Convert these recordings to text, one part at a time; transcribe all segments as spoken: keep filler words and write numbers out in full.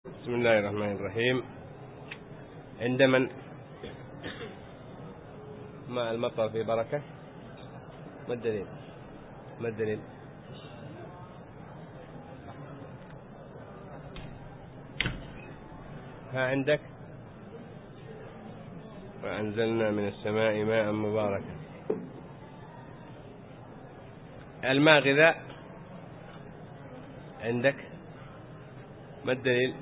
بسم الله الرحمن الرحيم. عند من ماء المطر في بركة؟ ما الدليل؟ ما الدليل؟ ها عندك؟ وأنزلنا من السماء ماء مباركا. الماء غذاء عندك؟ ما الدليل؟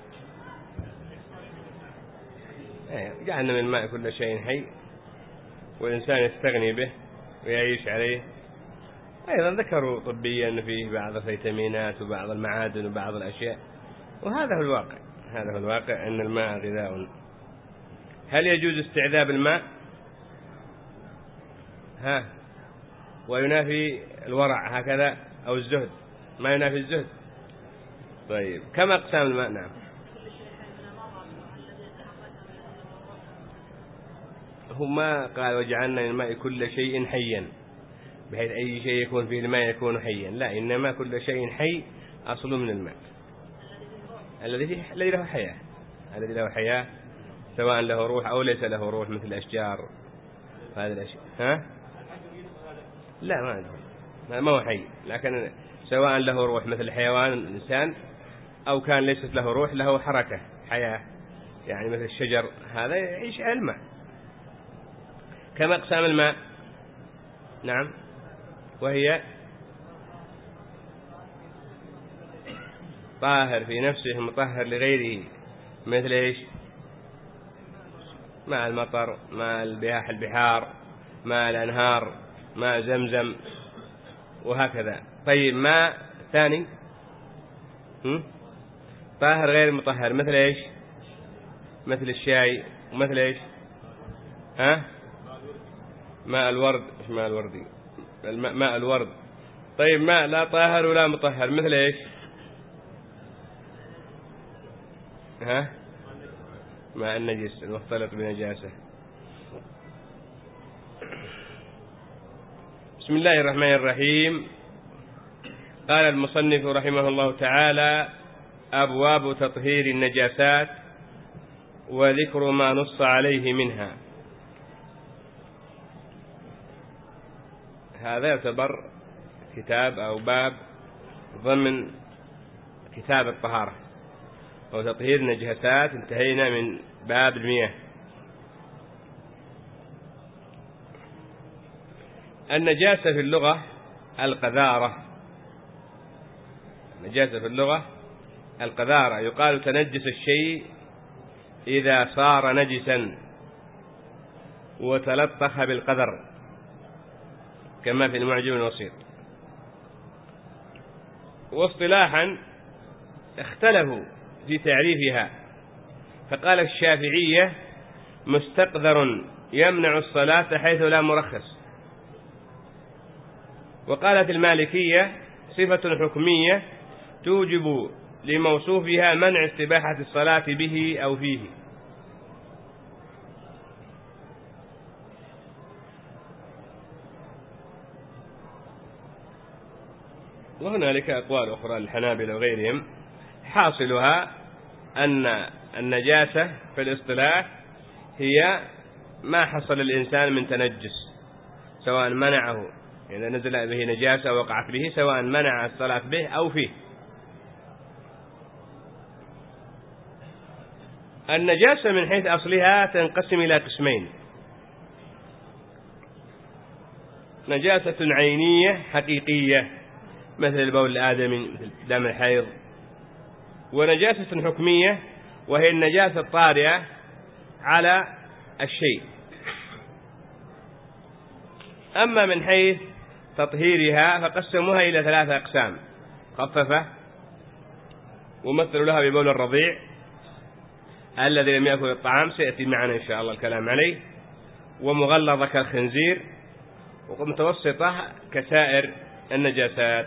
جعلنا من الماء كل شيء حي والإنسان يستغني به ويعيش عليه. أيضا ذكروا طبيا أن فيه بعض الفيتامينات وبعض المعادن وبعض الأشياء، وهذا هو الواقع. هذا هو الواقع أن الماء غذاء. هل يجوز استعذاب الماء؟ ها وينافي الورع هكذا أو الزهد؟ ما ينافي الزهد. طيب كم أقسام الماء؟ نعم هو ما قال وجعلنا من الماء كل شيء حيا بحيث أي شيء يكون فيه الماء يكون حيا، لا، إنما كل شيء حي أصل من الماء الذي الذي له حياة، الذي له حياة سواء له روح أو ليس له روح، مثل الأشجار هذه الأشياء. ها لا ما عنده، ما هو حي، لكن سواء له روح مثل الحيوان الإنسان أو كان ليست له روح له حركة حياة، يعني مثل الشجر هذا يعيش على الماء. كم أقسام الماء؟ نعم وهي طاهر في نفسه مطهر لغيره، مثل إيش؟ ماء المطر، ماء البياح البحار، ماء الأنهار، ماء زمزم وهكذا. طيب ماء ثاني طاهر غير مطهر، مثل إيش؟ مثل الشاي، ومثل إيش؟ ها ماء الورد. إيش ماء الوردي؟ الماء ماء الورد. طيب ماء لا طاهر ولا مطهر، مثل إيش؟ ها ماء النجس المختلط بنجاسة. بسم الله الرحمن الرحيم. قال المصنف رحمه الله تعالى: أبواب تطهير النجاسات وذكر ما نص عليه منها. هذا يعتبر كتاب أو باب ضمن كتاب الطهارة وتطهير النجاسات. انتهينا من باب المياه. النجاسة في اللغة القذارة. النجاسة في اللغة القذارة. يقال تنجس الشيء إذا صار نجسا وتلطخ بالقذر، كما في المعجم الوسيط. واصطلاحا اختلفوا في تعريفها، فقال الشافعية: مستقذر يمنع الصلاة حيث لا مرخص. وقالت المالكية: صفة حكمية توجب لموصوفها منع استباحة الصلاة به أو فيه. وهنالك أقوال أخرى للحنابلة وغيرهم. حاصلها أن النجاسة في الاصطلاح هي ما حصل الإنسان من تنجس، سواء منعه، إذا نزل به نجاسة وقعت به، سواء منع الصلاة به أو فيه. النجاسة من حيث أصلها تنقسم إلى قسمين: نجاسة عينية حقيقية مثل البول الآدمي، مثل دم الحيض. ونجاسة حكمية وهي النجاسة الطارئة على الشيء. أما من حيث تطهيرها فقسموها إلى ثلاثة أقسام: خففة، ومثل لها ببول الرضيع الذي لم يأكل الطعام، سيأتي معنا إن شاء الله الكلام عليه، ومغلظة كالخنزير، ومتوسطة كسائر النجاسات.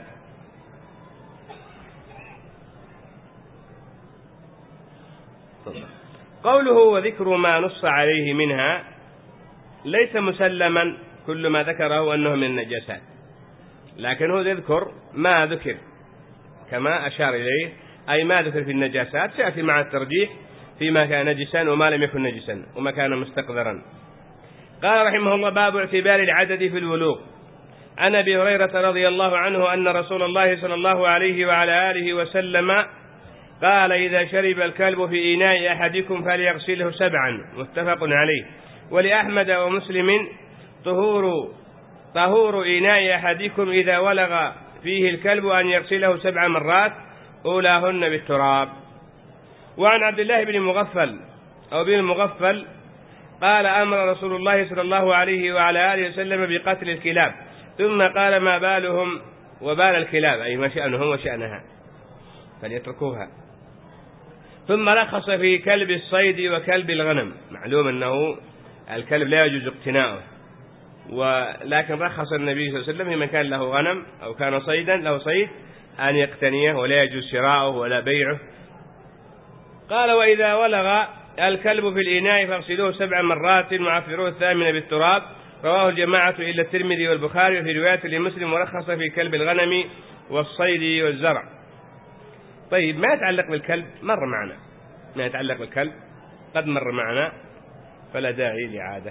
قوله وذكر ما نص عليه منها، ليس مسلما كل ما ذكره أنه من النجاسات، لكنه يذكر ما ذكر كما أشار إليه أي ما ذكر في النجاسات سيأتي مع الترجيح فيما كان نجسا وما لم يكن نجسا وما كان مستقذرا. قال رحمه الله: باب اعتبار العدد في الولوغ. عن أبي هريرة رضي الله عنه أن رسول الله صلى الله عليه وعلى آله وسلم قال: إذا شرب الكلب في إناء أحدكم فليغسله سبعا. متفق عليه. ولأحمد ومسلم: طهور طهور إناء أحدكم إذا ولغ فيه الكلب أن يغسله سبع مرات أولاهن بالتراب. وعن عبد الله بن مغفل أو بن المغفل قال: أمر رسول الله صلى الله عليه وعلى آله وسلم بقتل الكلاب، ثم قال: ما بالهم وبال الكلاب، أي ما شأنهم وشأنها فليتركوها. ثم رخص في كلب الصيد وكلب الغنم. معلوم أنه الكلب لا يجوز اقتناؤه، ولكن رخص النبي صلى الله عليه وسلم لمن كان له غنم أو كان صيدا له صيد أن يقتنيه، ولا يجوز شراؤه ولا بيعه. قال: وإذا ولغ الكلب في الإناء فاغسلوه سبع مرات وعفروه الثامنة بالتراب. رواه الجماعة إلا الترمذي والبخاري، وفي رواية لمسلم: ورخص في كلب الغنم والصيد والزرع. طيب، ما يتعلق بالكلب مر معنا، ما يتعلق بالكلب قد مر معنا فلا داعي لإعادة.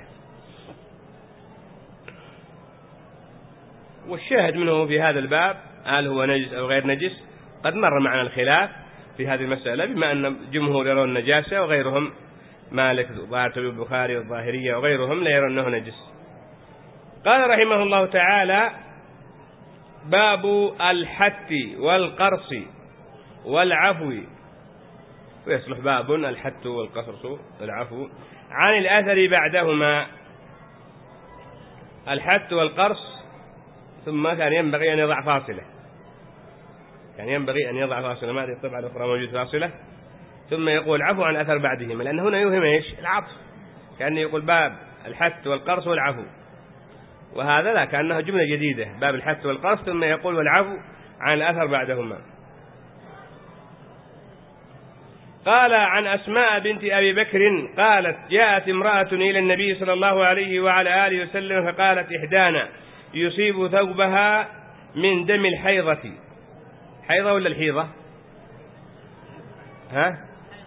والشاهد منه في هذا الباب هل هو نجس أو غير نجس قد مر معنا الخلاف في هذه المسألة، بما أن جمهور يرون النجاسة وغيرهم مالك ظاهر البخاري والظاهرية وغيرهم لا يرون أنه نجس. قال رحمه الله تعالى: باب الحت والقرص والعفو. ويصلح باب الحت والقرص والعفو. عن الأثر بعدهما: الحت والقرص، ثم كان ينبغي أن يضع فاصلة، كان ينبغي أن يضع فاصلة، ما هذه الطبعة الأخرى موجود فاصلة، ثم يقول عفو عن أثر بعدهما، لأن هنا يوهم إيش؟ العطف، كأنه يقول باب الحت والقرص والعفو، وهذا لا، كأنه جملة جديدة، باب الحت والقرص ثم يقول والعفو عن الأثر بعدهما. قال: عن أسماء بنت أبي بكر قالت: جاءت امرأة إلى النبي صلى الله عليه وعلى آله وسلم فقالت إحدانا: يصيب ثوبها من دم الحيضة. حيضة ولا الحيضة؟ ها؟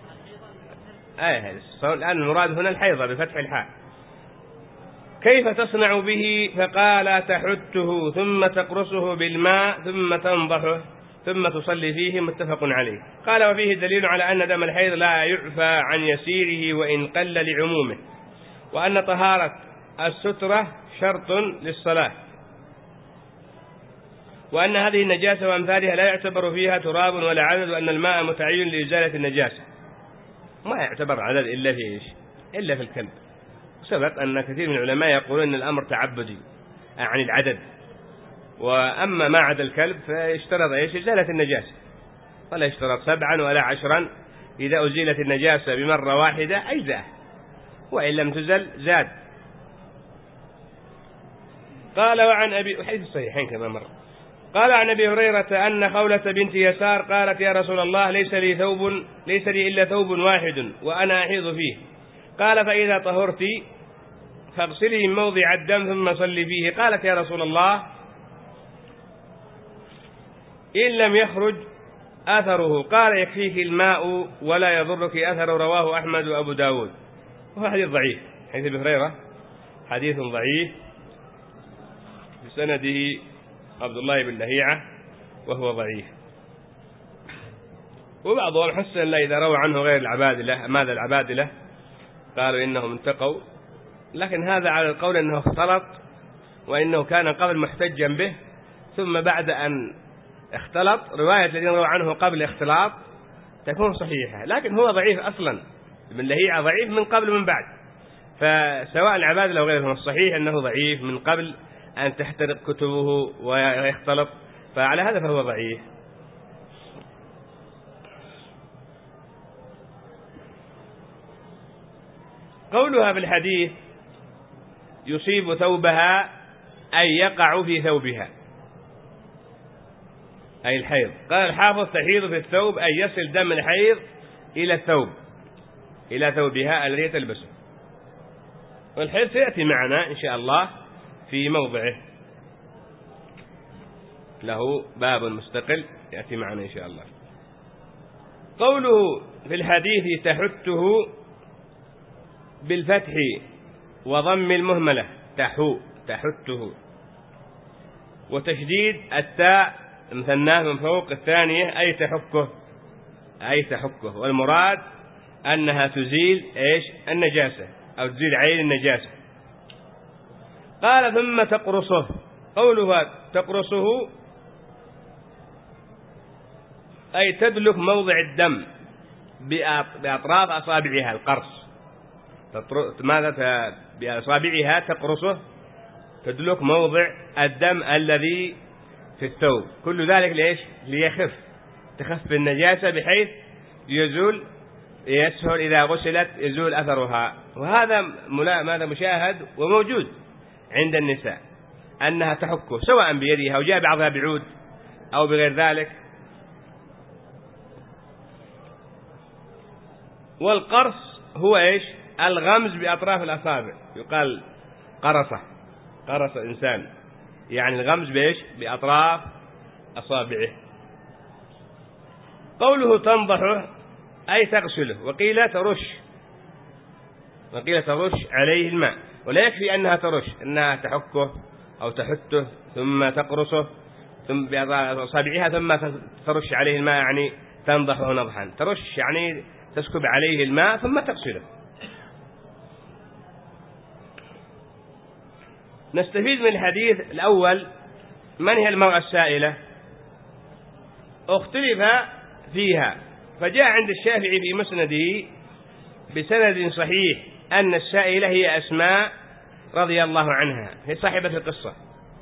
آه الآن المراد هنا الحيضة بفتح الحاء. كيف تصنع به؟ فقال: تحته ثم تقرصه بالماء ثم تنضحه ثم تصلي فيه. متفق عليه. قال: وفيه دليل على أن دم الحيض لا يعفى عن يسيره وإن قل لعمومه، وأن طهارة السترة شرط للصلاة، وأن هذه النجاسة وأمثالها لا يعتبر فيها تراب ولا عدد، وأن الماء متعين لإزالة النجاسة. ما يعتبر عدد إلا في إيش؟ إلا في الكلب. سبق أن كثير من العلماء يقولون أن الأمر تعبدي عن العدد، وأما ما عدا الكلب فاشترط إيش؟ إزالة النجاسة، ولا يشترط سبعا ولا عشرا. إذا أزيلت النجاسة بمرة واحدة أجزأه، وإن لم تزل زاد. قال: وعن أبي حديث الصحيحين كما مر. قال: عن أبي هريرة أن خولة بنت يسار قالت: يا رسول الله، ليس لي ثوب ليس لي إلا ثوب واحد وأنا أحيض فيه. قال: فإذا طهرت فاغسلي من موضع الدم ثم صلي فيه. قالت: يا رسول الله، إن لم يخرج أثره. قال: يكفيك الماء ولا يضرك أثره. رواه أحمد وأبو داود. وهو حديث ضعيف. حديث أبي هريرة حديث ضعيف بسنده عبد الله بن لهيعة وهو ضعيف. وبعضهم حسن لا إذا روى عنه غير العبادلة. ماذا العبادلة؟ قالوا إنهم انتقوا، لكن هذا على القول أنه اختلط، وإنه كان قبل محتجا به، ثم بعد أن اختلط رواية الذين روى عنه قبل اختلاط تكون صحيحة، لكن هو ضعيف أصلا. ابن لهيعة ضعيف من قبل ومن بعد، فسواء العبادلة أو غيرهم الصحيح أنه ضعيف من قبل أن تحترق كتبه ويختلط، فعلى هذا فهو ضعيف. قولها في الحديث يصيب ثوبها أي يقع في ثوبها، أي الحيض. قال الحافظ: تحيض في الثوب أي يصل دم الحيض إلى الثوب، إلى ثوبها الذي تلبسه. والحيض سيأتي معنا إن شاء الله في موضعه، له باب مستقل يأتي معنا إن شاء الله. قوله في الحديث تحته بالفتح وضم المهملة تحو تحته، وتشديد التاء مثناه من فوق الثانية أي تحكه أي تحكه، والمراد أنها تزيل إيش النجاسة أو تزيل عين النجاسة. قال ثم تقرصه، قولها تقرصه أي تدلك موضع الدم بأطراف أصابعها القرص، ماذا بأصابعها تقرصه تدلك موضع الدم الذي في الثوب، كل ذلك ليش ليخف تخف النجاسة بحيث يزول يسهل إذا غسلت يزول أثرها. وهذا ماذا مشاهد وموجود عند النساء أنها تحكه سواء بيدها أو جاء بعضها بعود أو بغير ذلك. والقرص هو إيش الغمز بأطراف الأصابع، يقال قرصه قرص إنسان، يعني الغمز بإيش بأطراف أصابعه. قوله تنضحه أي تغسله، وقيل ترش وقيل ترش عليه الماء، ولا يكفي أنها ترش أنها تحكه أو تحته ثم تقرصه ثم بأصابعها ثم ترش عليه الماء، يعني تنضحه نضحا. ترش يعني تسكب عليه الماء ثم تغسله. نستفيد من الحديث الأول من هي المرأة السائلة؟ اختلف فيها، فجاء عند الشافعي في مسنده بسند صحيح أن السائلة هي أسماء رضي الله عنها، هي صاحبة القصة.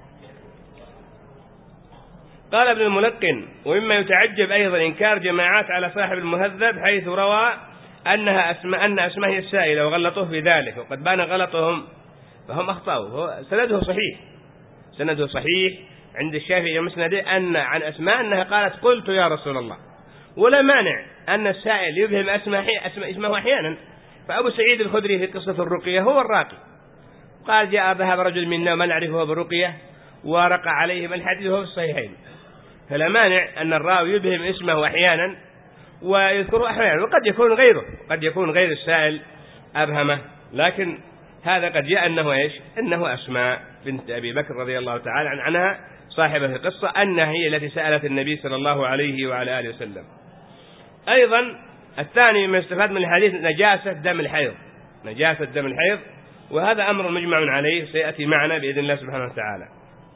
قال ابن الملقن ومما يتعجب أيضا إنكار جماعات على صاحب المهذب حيث روى أنها أسماء أن أسماء هي السائلة وغلطوه في ذلك، وقد بان غلطهم فهم أخطأوا. سنده صحيح سنده صحيح عند الشافعي مسنده أن عن أسماء أنها قالت قلت يا رسول الله، ولا مانع أن السائل يبهم أسماء اسمه أحيانا. فأبو سعيد الخدري في قصة الرقية هو الراقي، قال جاء ذهب رجل منا من نعرفه بالرقية ورقى عليهم الحديث وهو في الصحيحين، فلا مانع أن الراوي يبهم اسمه أحيانا ويذكره أحيانا، وقد يكون غيره قد يكون غير السائل أبهمه، لكن هذا قد جاء أنه إيش أنه أسماء بنت أبي بكر رضي الله تعالى عنها صاحبة القصة، أنها هي التي سألت النبي صلى الله عليه وعلى آله وسلم. أيضا الثاني من استفاد من الحديث نجاسة دم الحيض نجاسة دم الحيض وهذا أمر مجمع عليه سيأتي معنا بإذن الله سبحانه وتعالى.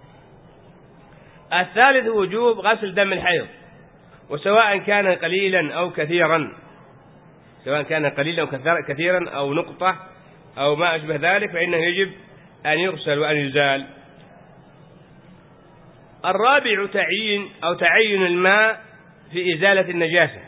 الثالث وجوب غسل دم الحيض، وسواء كان قليلا أو كثيرا سواء كان قليلا أو كثيرا أو نقطة أو ما أشبه ذلك فإنه يجب أن يغسل وأن يزال. الرابع تعيين أو تعين الماء في إزالة النجاسة،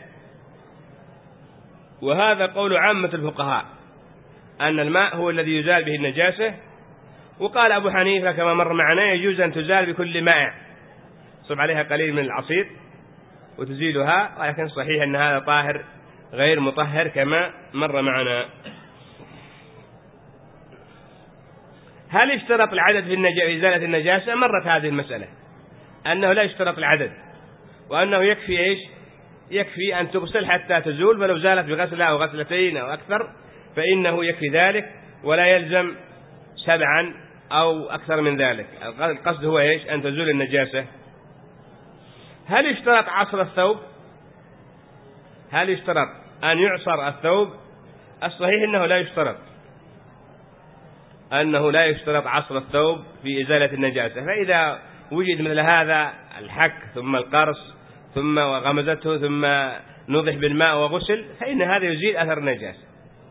وهذا قول عامة الفقهاء أن الماء هو الذي يزال به النجاسة. وقال أبو حنيفة كما مر معنا يجوز أن تزال بكل ماء صب عليها قليل من العصير وتزيلها، ولكن صحيح أن هذا طاهر غير مطهر كما مر معنا. هل اشترط العدد في إزالة النجاسة؟ مرت هذه المسألة أنه لا يشترط العدد، وأنه يكفي إيش يكفي أن تغسل حتى تزول، فلو زالت بغسلة أو غسلتين أو أكثر فإنه يكفي ذلك ولا يلزم سبعا أو أكثر من ذلك. القصد هو إيش أن تزول النجاسة. هل اشترط عصر الثوب؟ هل اشترط أن يعصر الثوب؟ الصحيح أنه لا يشترط أنه لا يشترط عصر الثوب في إزالة النجاسة، فإذا وجد مثل هذا الحك ثم القرص ثم وغمزته ثم نضح بالماء وغسل فإن هذا يزيل أثر النجاسة.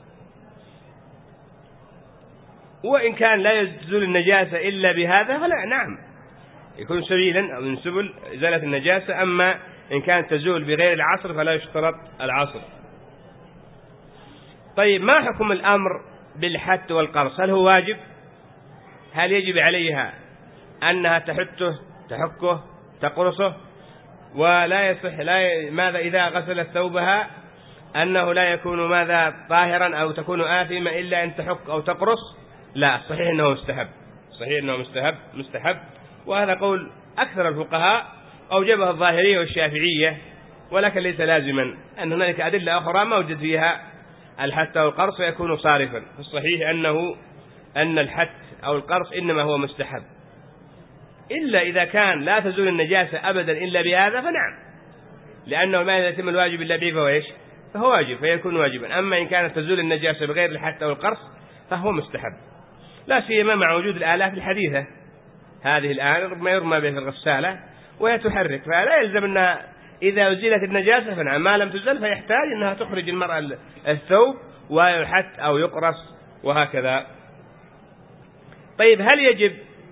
وإن كان لا يزول النجاسة إلا بهذا فلا نعم يكون سبيلا أو من سبل إزالة النجاسة. أما إن كانت تزول بغير العصر فلا يشترط العصر. طيب ما حكم الأمر بالحت والقرص؟ هل هو واجب؟ هل يجب عليها أنها تحته تحكه تقرصه؟ ولا يصح لا ماذا إذا غسلت ثوبها أنه لا يكون ماذا طاهرا أو تكون آثمة إلا أن تحك أو تقرص؟ لا، صحيح أنه مستحب صحيح أنه مستحب مستحب وهذا قول أكثر الفقهاء أوجبه الظاهرية والشافعية ولكن ليس لازما، أن هنالك أدلة أخرى موجود فيها الحث أو القرص ويكون صارفا. في الصحيح أنه أن الحث أو القرص إنما هو مستحب، إلا إذا كان لا تزول النجاسة أبدا إلا بهذا فنعم، لأنه ما يتم الواجب إلا به فهو إيش؟ فهو واجب فيكون واجبا. أما إن كانت تزول النجاسة بغير الحث أو القرص فهو مستحب، لا سيما مع وجود الآلات الحديثة هذه الآن ما يرمى به في الغسالة وهي تحرك، فلا يلزم أنها إذا أزيلت النجاسة فنعم، ما لم تزل فيحتاج أنها تخرج المرأة الثوب ويحث أو يقرص وهكذا. طيب هل يجب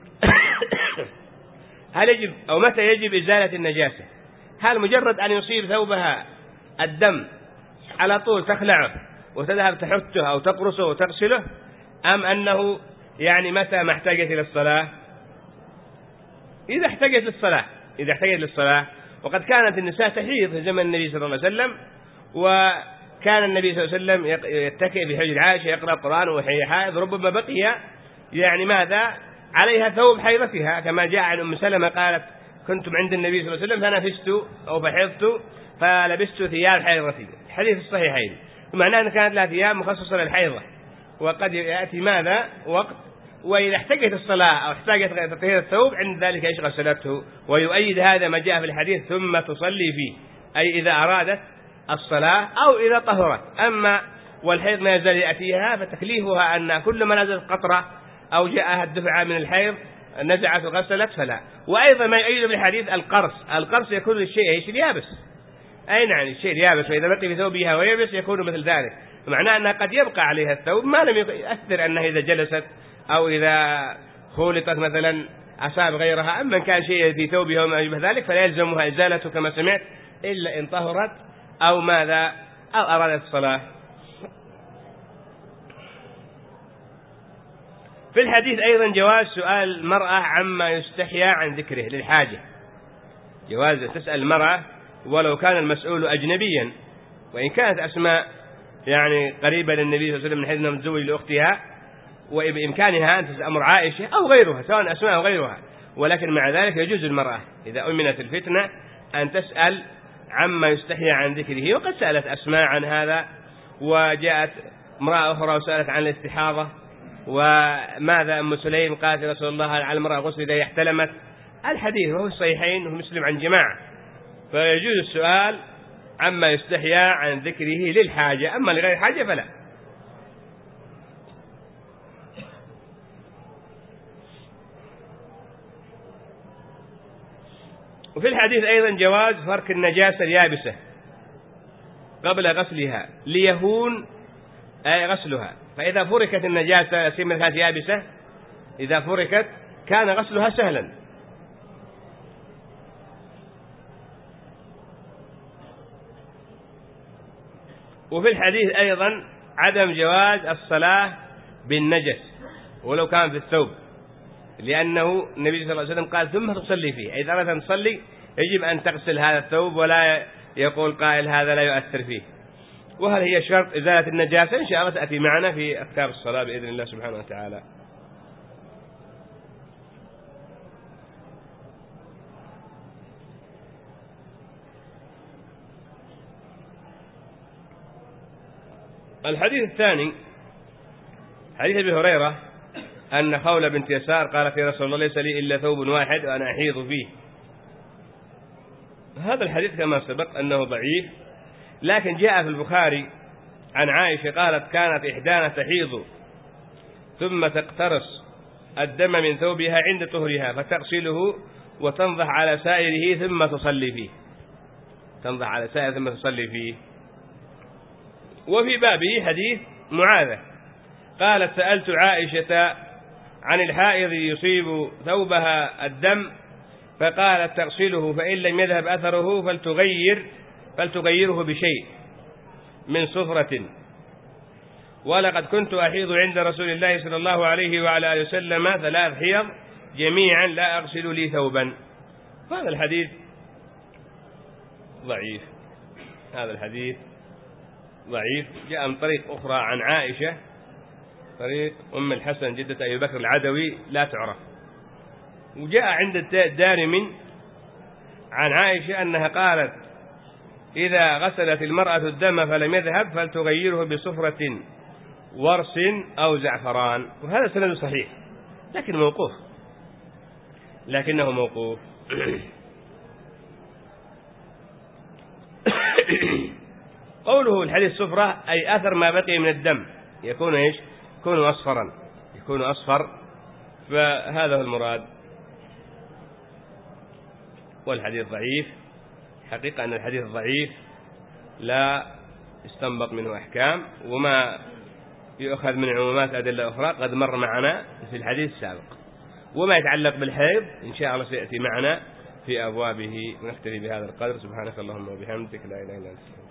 هل يجب أو متى يجب إزالة النجاسة؟ هل مجرد أن يصيب ثوبها الدم على طول تخلعه وتذهب تحته أو تقرصه وتغسله، أم أنه يعني متى ما احتاجت إلى الصلاة؟ إذا احتاجت للصلاة إذا احتاجت للصلاة وقد كانت النساء تحيض في زمن النبي صلى الله عليه وسلم، وكان النبي صلى الله عليه وسلم يتكئ في حجر عائشة يقرأ القرآن وهي حائض، ربما بقي يعني ماذا عليها ثوب حيضتها، كما جاء عن أم سلمة قالت كنتم عند النبي صلى الله عليه وسلم فنفست أو فحضت فلبست ثياب حيضتي، حديث الصحيحين، ومعناه أن كانت لها ثياب مخصصة للحيضة. وقد يأتي ماذا وقت وإذا احتاجت الصلاة أو احتاجت تطهير الثوب عند ذلك يشغل صلاته، ويؤيد هذا ما جاء في الحديث ثم تصلي فيه، أي إذا أرادت الصلاة أو إذا طهرت. أما والحيض ما يزال يأتيها فتكليفها أن كل ما نزلت قطرة أو جاءها الدفعة من الحيض نزعت وغسلت فلا. وأيضا ما يؤيد بالحديث القرص، القرص يكون الشيء ايش؟ اليابس، أي نعم الشيء اليابس، وإذا بقي في ثوبها ويبس يكون مثل ذلك، معناه أنها قد يبقى عليها الثوب ما لم يؤثر أنها إذا جلست أو إذا خولطت مثلا أصاب غيرها. أما كان شيء في ثوبها وما يشبه ذلك فلا يلزمها إزالته كما سمعت إلا إن طهرت أو ماذا أو أرادت الصلاة. في الحديث أيضا جواز سؤال المرأة عما يستحيا عن ذكره للحاجة، جواز تسأل المرأة ولو كان المسؤول أجنبيا، وإن كانت أسماء يعني قريبة للنبي صلى الله عليه وسلم من حيث أنها متزوج لأختها وبإمكانها أن تأمر عائشة أو غيرها سواء أسماء أو غيرها، ولكن مع ذلك يجوز المرأة إذا أمنت الفتنة أن تسأل عما يستحيا عن ذكره. وقد سألت أسماء عن هذا، وجاءت امرأة أخرى وسألت عن الاستحاضة، وماذا أم سليم قالت رسول الله على المرأة غسل إذا احتلمت، الحديث وهو الصحيحين وهو مسلم عن جماعة، فيجوز السؤال عما يستحيا عن ذكره للحاجة، أما لغير حاجة فلا. وفي الحديث أيضا جواز فرك النجاسة اليابسة قبل غسلها ليهون أي غسلها، فإذا فركت النجاسة سيما كانت يابسة إذا فركت كان غسلها سهلا. وفي الحديث أيضا عدم جواز الصلاة بالنجس ولو كان في الثوب، لأنه النبي صلى الله عليه وسلم قال ثم تصلي فيه، إذا أردت أن تصلي يجب أن تغسل هذا الثوب ولا يقول قائل هذا لا يؤثر فيه. وهل هي شرط إزالة النجاسة؟ إن شاء الله تأتي معنا في أذكار الصلاة بإذن الله سبحانه وتعالى. الحديث الثاني حديث أبي هريرة أن خولة بنت يسار قالت يا رسول الله ليس لي إلا ثوب واحد وأنا أحيض فيه. هذا الحديث كما سبق أنه ضعيف، لكن جاء في البخاري عن عائشة قالت كانت إحدانا تحيض ثم تقترص الدم من ثوبها عند طهرها فتغسله وتنضح على سائره ثم تصلي فيه تنضح على سائره ثم تصلي فيه. وفي بابه حديث معاذة قالت سألت عائشة عن الحائض يصيب ثوبها الدم فقالت تغسله فإن لم يذهب أثره فلتغير فلتغيره بشيء من صفرة، ولقد كنت أحيض عند رسول الله صلى الله عليه وعلى آله وسلم ثلاث حيض جميعا لا أغسل لي ثوبا. هذا الحديث ضعيف هذا الحديث ضعيف جاء من طريق أخرى عن عائشة طريق أم الحسن جدة أبي بكر العدوي لا تعرف، وجاء عند الدارمي عن عائشة أنها قالت إذا غسلت المرأة الدم فلم يذهب فلتغيره بصفرة ورس أو زعفران. وهذا سند صحيح لكن موقوف، لكنه موقوف. قوله الحديث صفرة أي أثر ما بقي من الدم، يكون إيش؟ يكون أصفرا، يكون أصفر، فهذا هو المراد. والحديث ضعيف، حقيقة أن الحديث ضعيف لا يستنبط منه أحكام، وما يؤخذ من عمومات أدلة أخرى قد مر معنا في الحديث السابق. وما يتعلق بالحيض إن شاء الله سيأتي معنا في أبوابه. ونكتفي بهذا القدر. سبحانك اللهم وبحمدك، لا إله إلا أنت.